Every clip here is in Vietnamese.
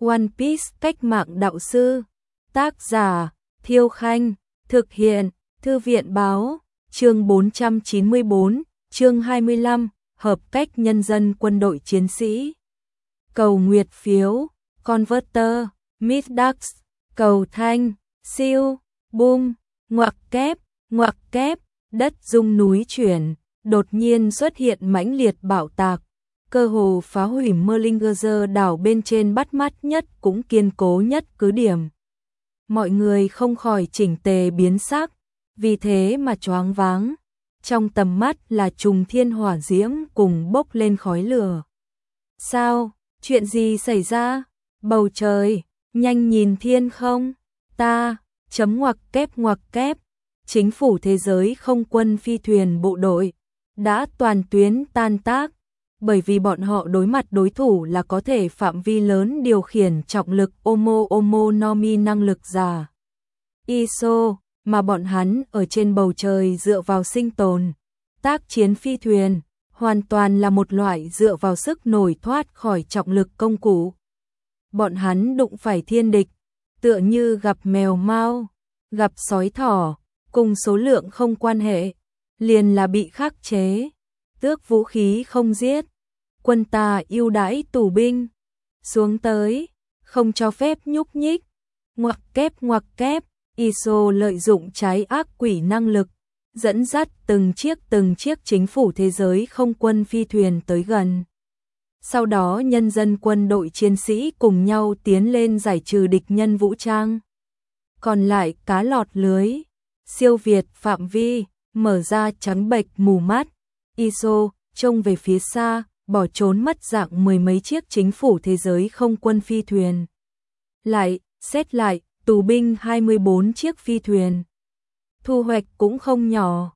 One Piece cách mạng đạo sư. Tác giả Thiêu Khanh. Thực hiện Thư viện Báo. Chương 494, chương 25, hợp cách nhân dân quân đội chiến sĩ. Cầu nguyệt phiếu, Converter, Middax, cầu thanh, siêu, boom, ngoặc kép, đất rung núi chuyển, đột nhiên xuất hiện mãnh liệt bạo tạc, cơ hồ phá hủy Merlingerzer đảo bên trên bắt mắt nhất cũng kiên cố nhất cứ điểm. Mọi người không khỏi chỉnh tề biến sắc, vì thế mà choáng váng. Trong tầm mắt là trùng thiên hỏa diễm cùng bốc lên khói lửa. Sao? Chuyện gì xảy ra? Bầu trời, nhanh nhìn thiên không? Ta, chấm ngoặc kép. Chính phủ thế giới không quân phi thuyền bộ đội đã toàn tuyến tan tác, bởi vì bọn họ đối mặt đối thủ là có thể phạm vi lớn điều khiển trọng lực Omo năng lực giả ISO, mà bọn hắn ở trên bầu trời dựa vào sinh tồn. Tác chiến phi thuyền hoàn toàn là một loại dựa vào sức nổi thoát khỏi trọng lực công cụ. Bọn hắn đụng phải thiên địch, tựa như gặp mèo mao, gặp sói thỏ, cùng số lượng không quan hệ, liền là bị khắc chế, tước vũ khí không giết. Quân ta ưu đãi tù binh, xuống tới, không cho phép nhúc nhích. Ngoặc kép, ISO lợi dụng trái ác quỷ năng lực, dẫn dắt từng chiếc chính phủ thế giới không quân phi thuyền tới gần. Sau đó nhân dân quân đội chiến sĩ cùng nhau tiến lên giải trừ địch nhân vũ trang. Còn lại cá lọt lưới, siêu việt phạm vi, mở ra trắng bệch mù mắt. ISO trông về phía xa, bỏ trốn mất dạng mười mấy chiếc chính phủ thế giới không quân phi thuyền. Xét lại, tù binh 24 chiếc phi thuyền. Thu hoạch cũng không nhỏ.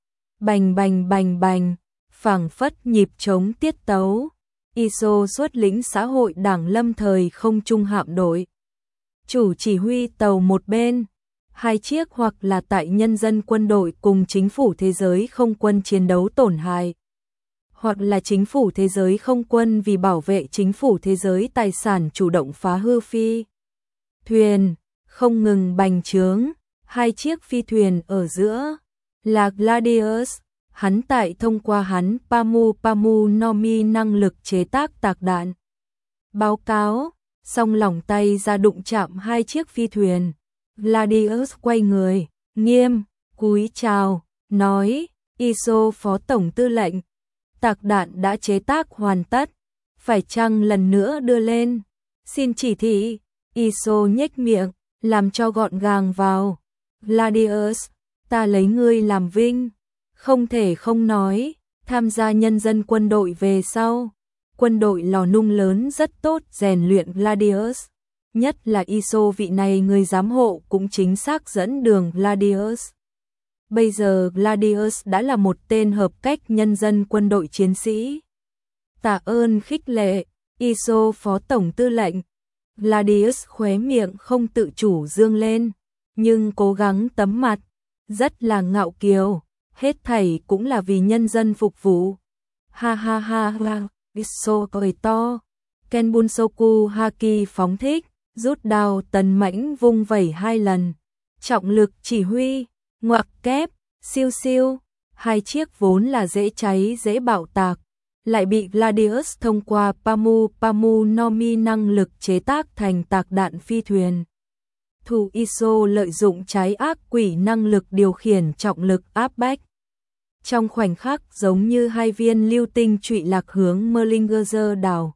Bành, phảng phất nhịp chống tiết tấu. ISO xuất lĩnh xã hội đảng lâm thời không trung hạm đội. Chủ chỉ huy tàu một bên, hai chiếc hoặc là tại nhân dân quân đội cùng chính phủ thế giới không quân chiến đấu tổn hại, hoặc là chính phủ thế giới không quân vì bảo vệ chính phủ thế giới tài sản chủ động phá hư phi thuyền, không ngừng bành trướng. Hai chiếc phi thuyền ở giữa là Gladius, hắn tại thông qua hắn Pamu Nomi năng lực chế tác tạc đạn. Báo cáo, xong lỏng tay ra đụng chạm hai chiếc phi thuyền. Gladius quay người, nghiêm, cúi chào, nói, ISO phó tổng tư lệnh, tạc đạn đã chế tác hoàn tất, phải chăng lần nữa đưa lên? Xin chỉ thị. ISO nhếch miệng, làm cho gọn gàng vào. Gladius, ta lấy ngươi làm vinh, không thể không nói, tham gia nhân dân quân đội về sau. Quân đội lò nung lớn rất tốt rèn luyện Gladius, nhất là ISO vị này người giám hộ cũng chính xác dẫn đường Gladius. Bây giờ Gladius đã là một tên hợp cách nhân dân quân đội chiến sĩ. Tạ ơn khích lệ, ISO phó tổng tư lệnh. Gladius khóe miệng không tự chủ dương lên, nhưng cố gắng tấm mặt, rất là ngạo kiều, hết thảy cũng là vì nhân dân phục vụ. Ha, ISO cười to. Kenbunsoku Haki phóng thích, rút đao tấn mãnh vung vẩy hai lần. Trọng lực chỉ huy, ngoặc kép, siêu, hai chiếc vốn là dễ cháy dễ bạo tạc, lại bị Gladius thông qua Pamu Nomi năng lực chế tác thành tạc đạn phi thuyền. Thủ ISO lợi dụng trái ác quỷ năng lực điều khiển trọng lực áp bách. Trong khoảnh khắc giống như hai viên lưu tinh trụy lạc hướng Merlingerzer đảo.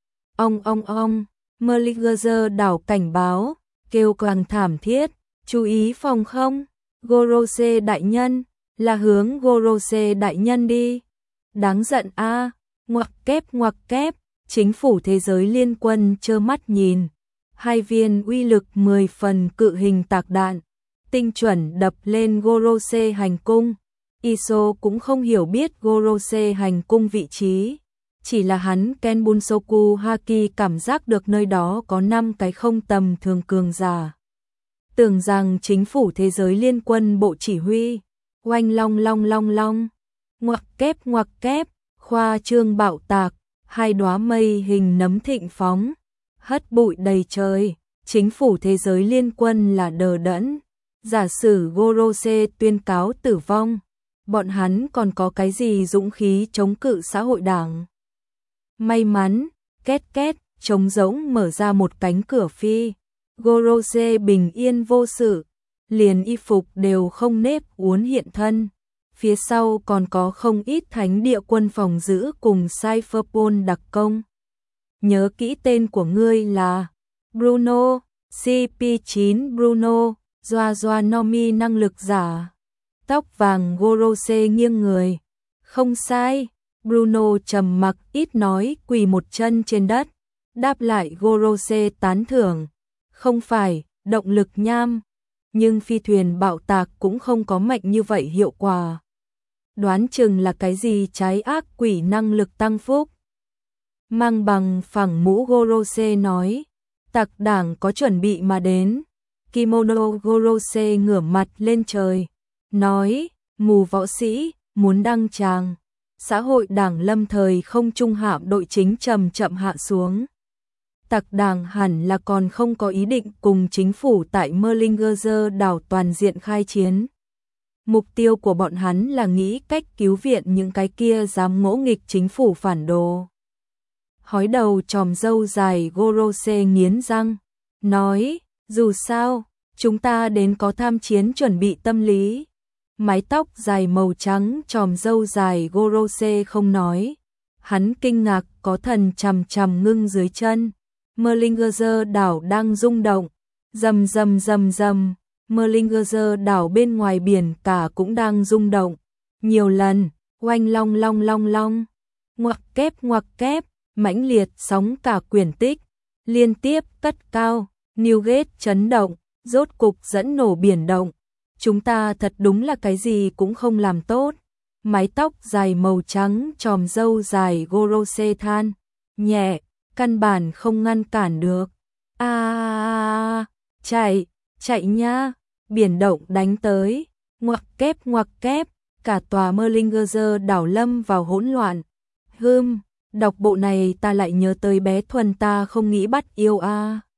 Ong, Merlingerzer đảo cảnh báo, kêu càng thảm thiết, chú ý phòng không, Gorose đại nhân, là hướng Gorose đại nhân đi. Đáng giận a. Ngoặc kép, chính phủ thế giới liên quân trơ mắt nhìn. Hai viên uy lực 10 phần cự hình tạc đạn, tinh chuẩn đập lên Gorose hành cung. ISO cũng không hiểu biết Gorose hành cung vị trí, chỉ là hắn Kenbunsoku Haki cảm giác được nơi đó có 5 cái không tầm thường cường giả. Tưởng rằng chính phủ thế giới liên quân bộ chỉ huy, oanh long. Ngoặc kép, khoa trương bạo tạc, hai đóa mây hình nấm thịnh phóng. hất bụi đầy trời, chính phủ thế giới liên quân là đờ đẫn. Giả sử Gorose tuyên cáo tử vong, bọn hắn còn có cái gì dũng khí chống cự xã hội đảng. May mắn, két két, trống rỗng mở ra một cánh cửa phi. Gorose bình yên vô sự, liền y phục đều không nếp uốn hiện thân. Phía sau còn có không ít thánh địa quân phòng giữ cùng Cypherpol đặc công. Nhớ kỹ tên của ngươi là Bruno, CP9 Bruno, Doa Nomi năng lực giả. Tóc vàng Gorose nghiêng người. Không sai, Bruno trầm mặc ít nói quỳ một chân trên đất. Đáp lại Gorose tán thưởng. Không phải, động lực nham. Nhưng phi thuyền bạo tạc cũng không có mạnh như vậy hiệu quả. Đoán chừng là cái gì trái ác quỷ năng lực tăng phúc. Mang bằng phẳng mũ Gorose nói. Tặc đảng có chuẩn bị mà đến. Kimono Gorose ngửa mặt lên trời. Nói, mù võ sĩ, muốn đăng tràng. Xã hội đảng lâm thời không trung hạm đội chính chậm chậm hạ xuống. Tặc đảng hẳn là còn không có ý định cùng chính phủ tại Merlingerzer đảo toàn diện khai chiến. Mục tiêu của bọn hắn là nghĩ cách cứu viện những cái kia dám ngỗ nghịch chính phủ phản đồ. Hói đầu tròm râu dài Gorose nghiến răng, nói, dù sao, chúng ta đến có tham chiến chuẩn bị tâm lý. Mái tóc dài màu trắng tròm râu dài Gorose không nói. Hắn kinh ngạc có thần chằm chằm ngưng dưới chân. Merlingerzer đảo đang rung động. Rầm rầm rầm rầm. Merlingerzer đảo bên ngoài biển cả cũng đang rung động. Nhiều lần, oanh long long long long. Ngoặc kép, mãnh liệt sóng cả quyển tích. Liên tiếp cất cao, Newgate chấn động, rốt cục dẫn nổ biển động. Chúng ta thật đúng là cái gì cũng không làm tốt. Mái tóc dài màu trắng tròm râu dài Gorose than. Nhẹ, căn bản không ngăn cản được. Chạy nha, biển động đánh tới. Ngoặc kép, cả tòa Merlingerzer đảo lâm vào hỗn loạn. Đọc bộ này ta lại nhớ tới bé Thuần ta không nghĩ bắt yêu a.